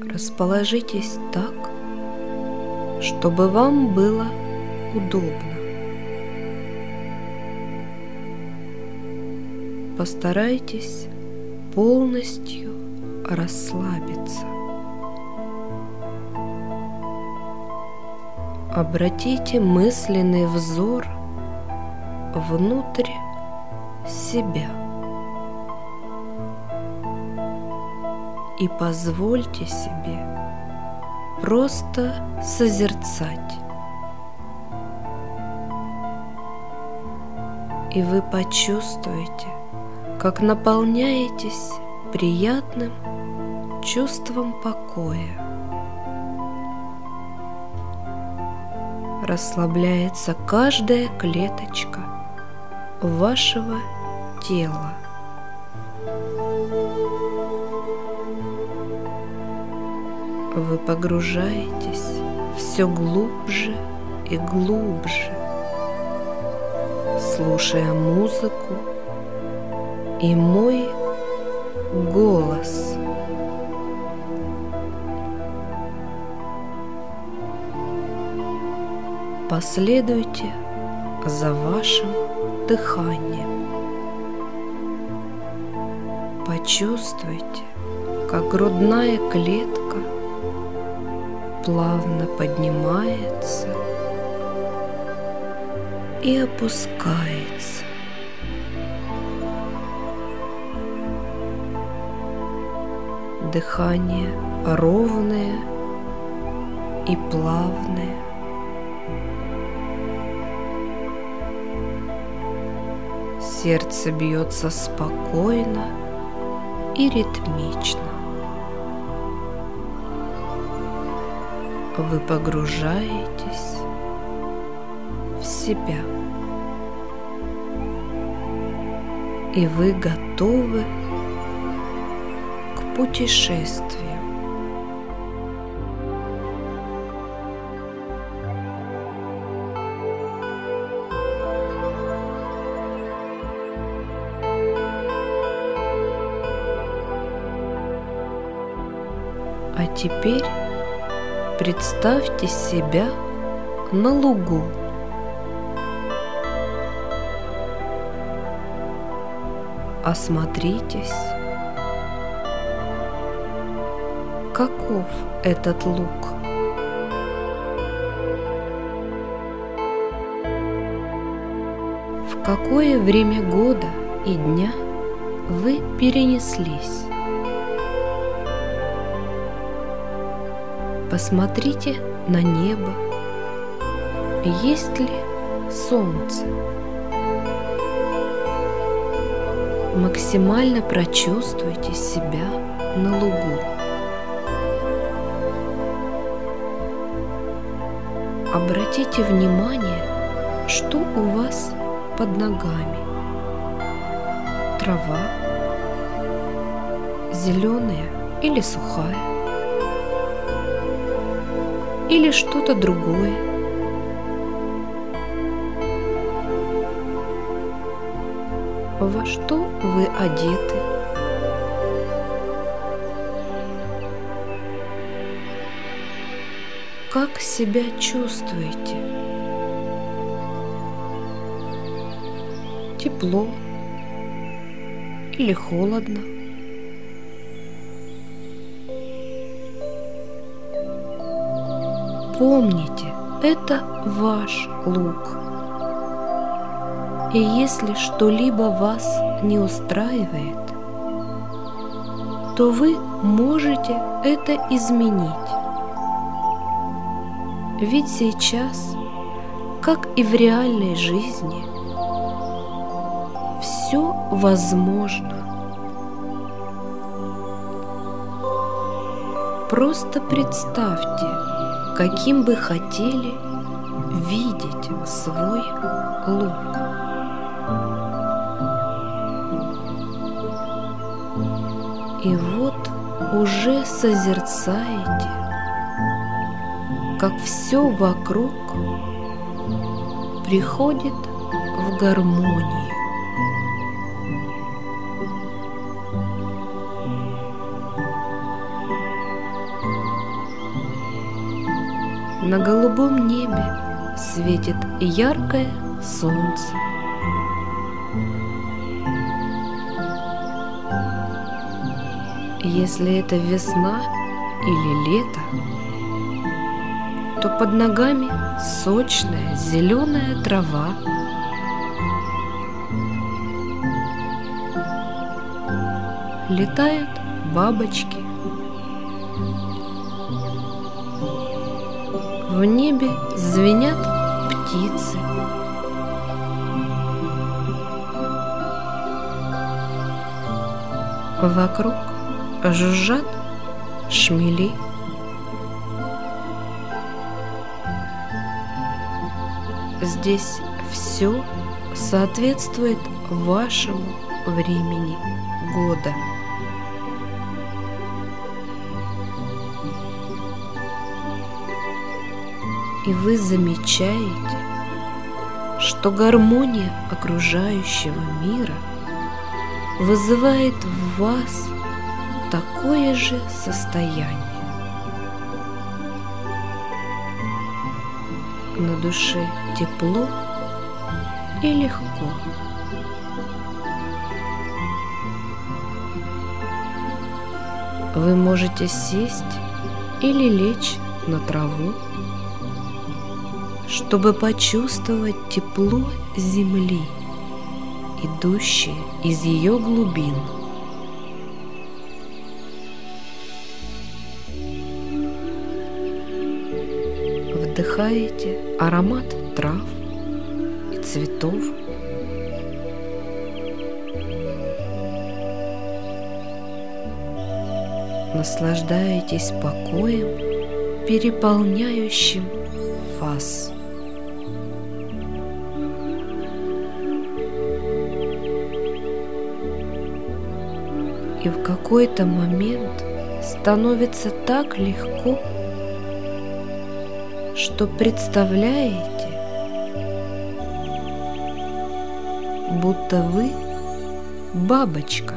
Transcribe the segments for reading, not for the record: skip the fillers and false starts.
Расположитесь так, чтобы вам было удобно. Постарайтесь полностью расслабиться. Обратите мысленный взор внутрь себя и позвольте себе просто созерцать. И вы почувствуете, как наполняетесь приятным чувством покоя. Расслабляется каждая клеточка вашего тела. Вы погружаетесь все глубже и глубже, слушая музыку и мой голос. Последуйте за вашим дыханием. Почувствуйте, как грудная клетка плавно поднимается и опускается. Дыхание ровное и плавное. Сердце бьется спокойно и ритмично. Вы погружаетесь в себя, и вы готовы к путешествию. А теперь представьте себя на лугу. Осмотритесь, каков этот луг. В какое время года и дня вы перенеслись? Посмотрите на небо. Есть ли солнце? Максимально прочувствуйте себя на лугу. Обратите внимание, что у вас под ногами. Трава, зеленая или сухая, или что-то другое. Во что вы одеты? Как себя чувствуете? Тепло или холодно? Помните, это ваш луг. И если что-либо вас не устраивает, то вы можете это изменить. Ведь сейчас, как и в реальной жизни, все возможно. Просто представьте, каким бы хотели видеть свой луг. И вот уже созерцаете, как все вокруг приходит в гармонию. на голубом небе светит яркое солнце. Если это весна или лето, то под ногами сочная зеленая трава. Летают бабочки. В небе звенят птицы. Вокруг жужжат шмели. Здесь все соответствует вашему времени года. И вы замечаете, что гармония окружающего мира вызывает в вас такое же состояние. На душе тепло и легко. Вы можете сесть или лечь на траву, чтобы почувствовать тепло земли, идущее из ее глубин. Вдыхаете аромат трав и цветов. Наслаждаетесь покоем, переполняющим вас. И в какой-то момент становится так легко, что представляете, будто вы бабочка,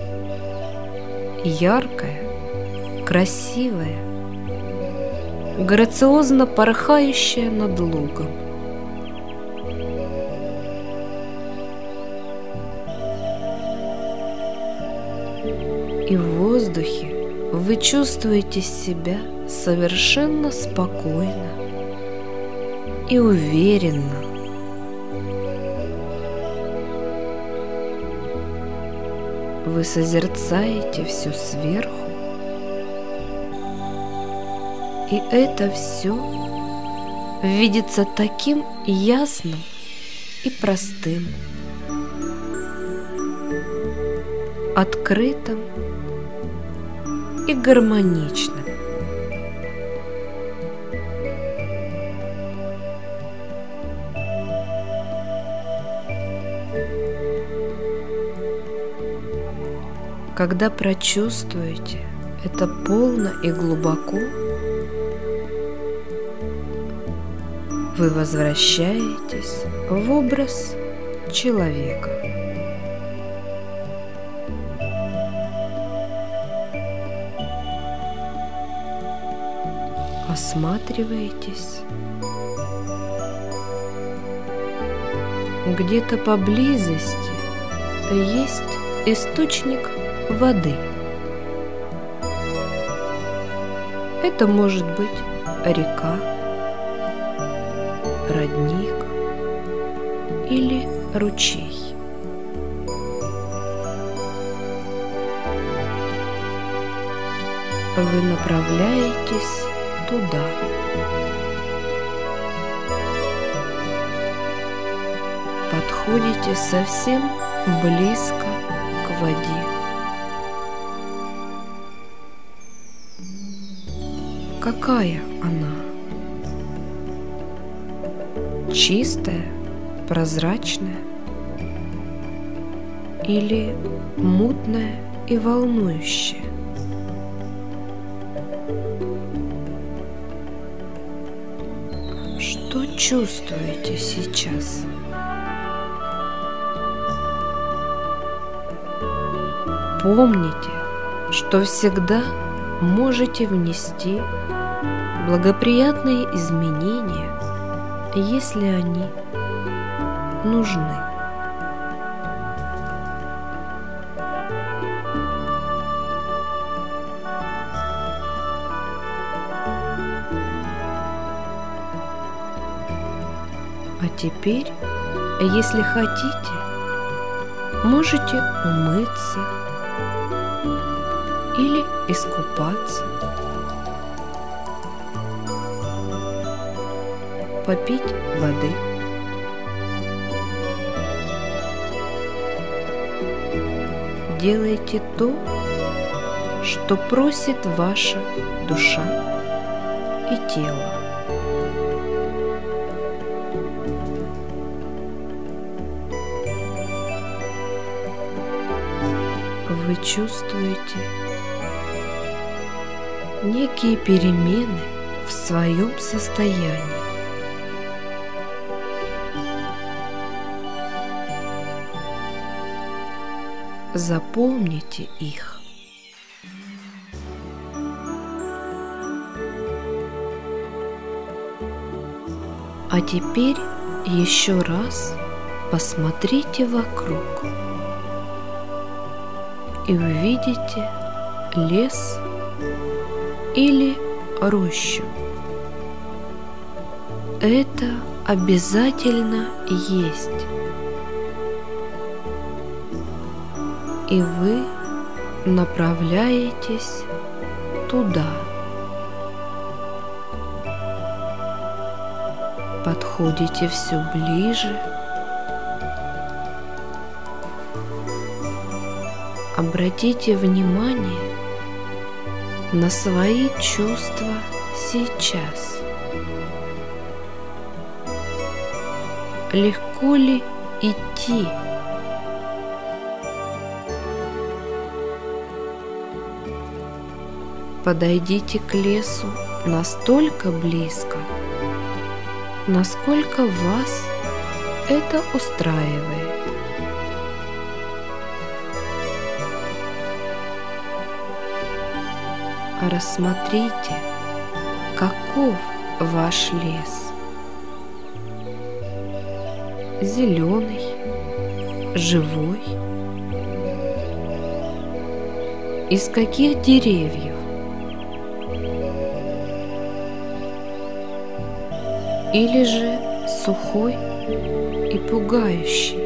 яркая, красивая, грациозно порхающая над лугом. И в воздухе вы чувствуете себя совершенно спокойно и уверенно. Вы созерцаете все сверху, и это все видится таким ясным и простым, открытым и гармоничным. Когда прочувствуете это полно и глубоко, вы возвращаетесь в образ человека. Осматриваетесь. Где-то поблизости есть источник воды. Это может быть река, родник или ручей. Вы направляетесь туда. Подходите совсем близко к воде. Какая она? Чистая, прозрачная или мутная и волнующая? Что чувствуете сейчас? Помните, что всегда можете внести благоприятные изменения, если они нужны. А теперь, если хотите, можете умыться или искупаться, попить воды. Делайте то, что просит ваша душа и тело. Вы чувствуете некие перемены в своем состоянии. Запомните их. А теперь еще раз посмотрите вокруг и увидите лес или рощу. Это обязательно есть. И вы направляетесь туда. Подходите все ближе. Обратите внимание на свои чувства сейчас. Легко ли идти? Подойдите к лесу настолько близко, насколько вас это устраивает. Рассмотрите, каков ваш лес. Зеленый, живой. Из каких деревьев? Или же сухой и пугающий?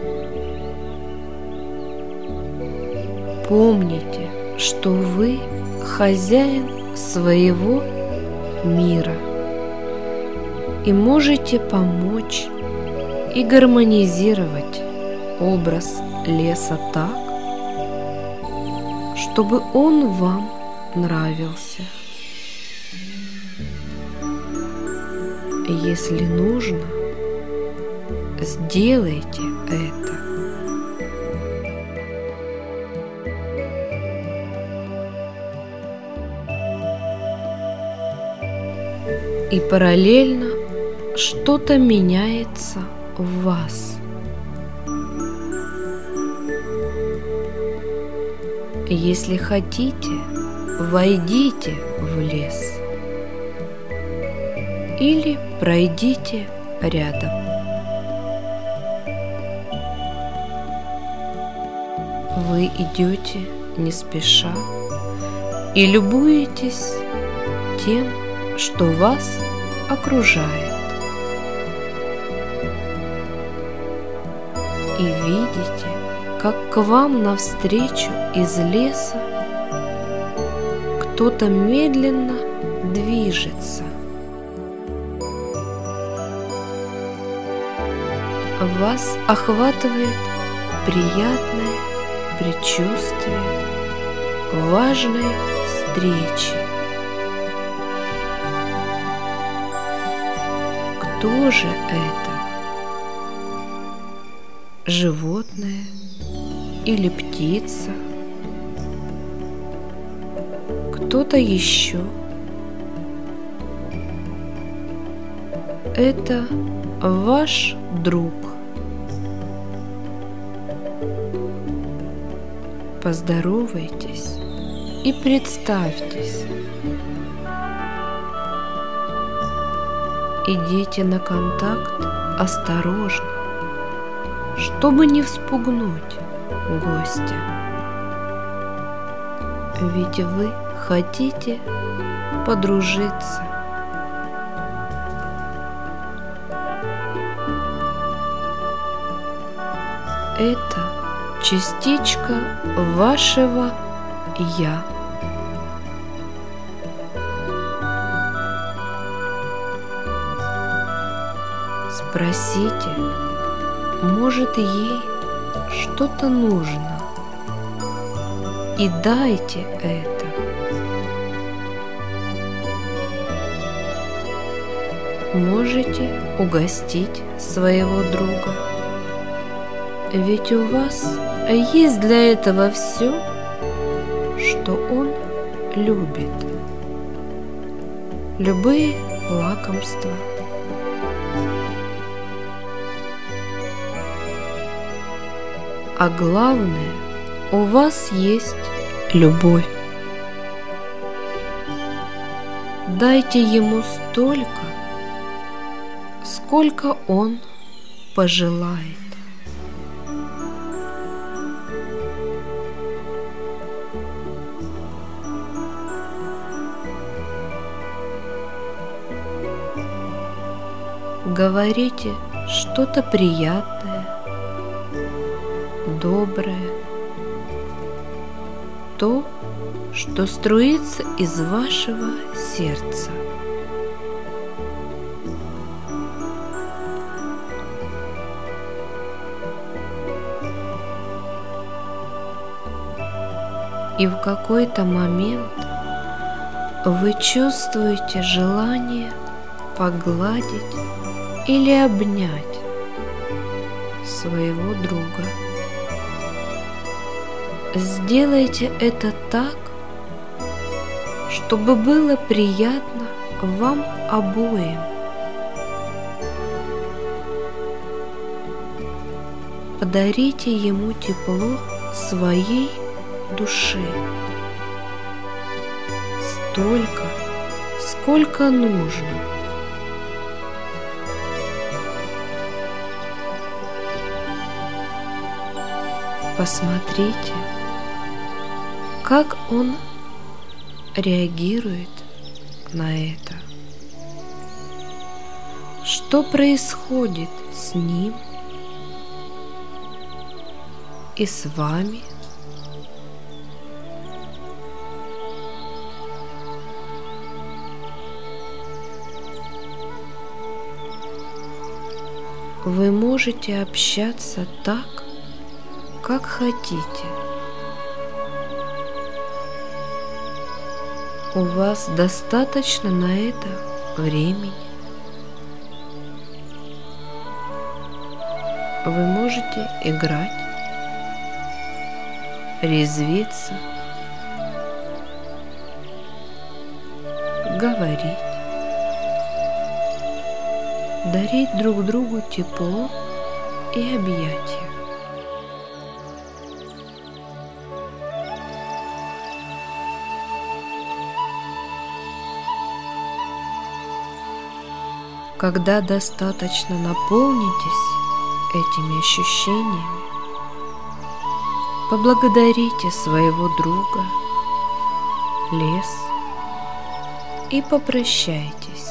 Помните, что вы хозяин своего мира и можете помочь и гармонизировать образ леса так, чтобы он вам нравился. Если нужно, сделайте это. И параллельно что-то меняется в вас. Если хотите, войдите в лес или пройдите рядом. Вы идете не спеша и любуетесь тем, что вас окружает. И видите, как к вам навстречу из леса кто-то медленно движется. Вас охватывает приятное предчувствие важной встречи. Кто же это? Животное или птица? Кто-то еще? Это ваш друг. Поздоровайтесь и представьтесь. идите на контакт осторожно, чтобы не вспугнуть гостя. Ведь вы хотите подружиться. Это частичка вашего «Я». Спросите, может, ей что-то нужно, и дайте это. Можете угостить своего друга, ведь у вас есть для этого все, что он любит. Любые лакомства. А главное, у вас есть любовь. Дайте ему столько, сколько он пожелает. Говорите что-то приятное, доброе, то, что струится из вашего сердца. И в какой-то момент вы чувствуете желание погладить или обнять своего друга. Сделайте это так, чтобы было приятно вам обоим. Подарите ему тепло своей души. Столько, сколько нужно. Посмотрите, как он реагирует на это. Что происходит с ним и с вами? Вы можете общаться так, как хотите. У вас достаточно на это времени. Вы можете играть, резвиться, говорить, дарить друг другу тепло и объятия. Когда достаточно наполнитесь этими ощущениями, поблагодарите своего друга, лес, и попрощайтесь.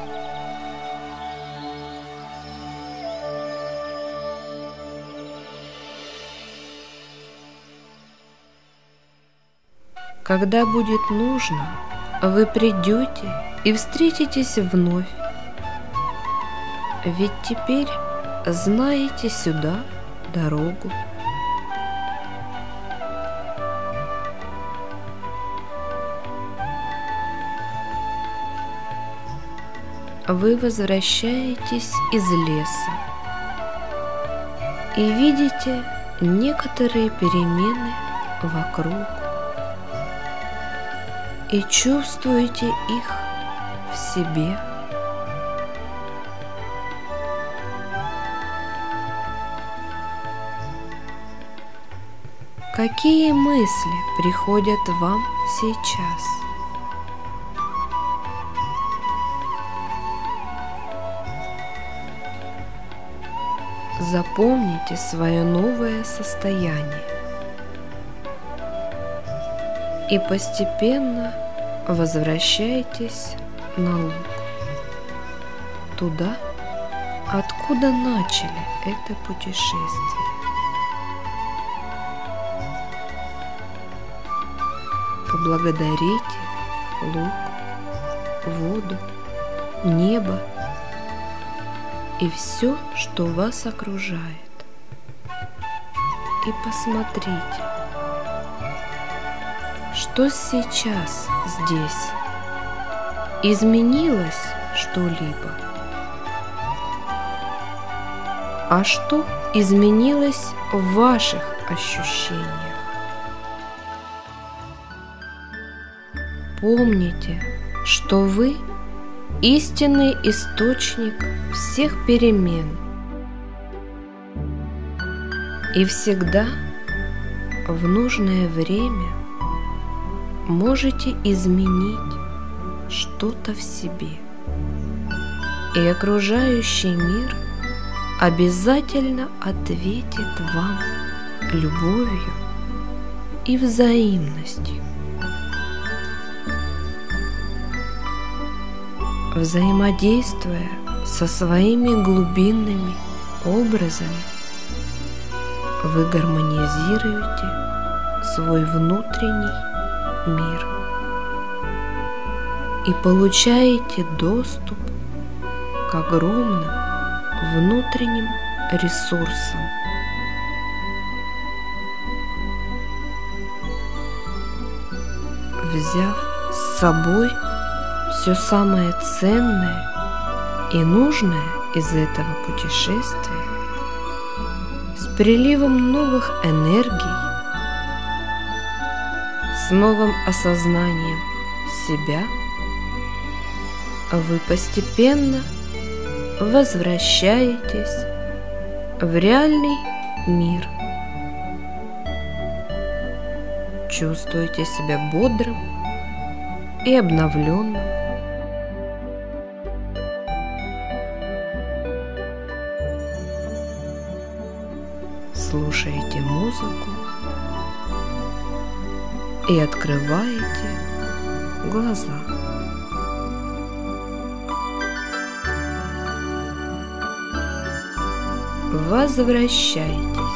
Когда будет нужно, вы придете и встретитесь вновь. Ведь теперь знаете сюда дорогу. Вы возвращаетесь из леса и видите некоторые перемены вокруг и чувствуете их в себе. Какие мысли приходят вам сейчас? запомните свое новое состояние и постепенно возвращайтесь на луг, туда, откуда начали это путешествие. Поблагодарите луг, воду, небо и все, что вас окружает. И посмотрите, что сейчас здесь. Изменилось что-либо? А что изменилось в ваших ощущениях? Помните, что вы истинный источник всех перемен и всегда в нужное время можете изменить что-то в себе, и окружающий мир обязательно ответит вам любовью и взаимностью. Взаимодействуя со своими глубинными образами, вы гармонизируете свой внутренний мир и получаете доступ к огромным внутренним ресурсам. Взяв с собой все самое ценное и нужное из этого путешествия, с приливом новых энергий, с новым осознанием себя, вы постепенно возвращаетесь в реальный мир. Чувствуете себя бодрым и обновленным. Слушаете музыку и открываете глаза. Возвращайтесь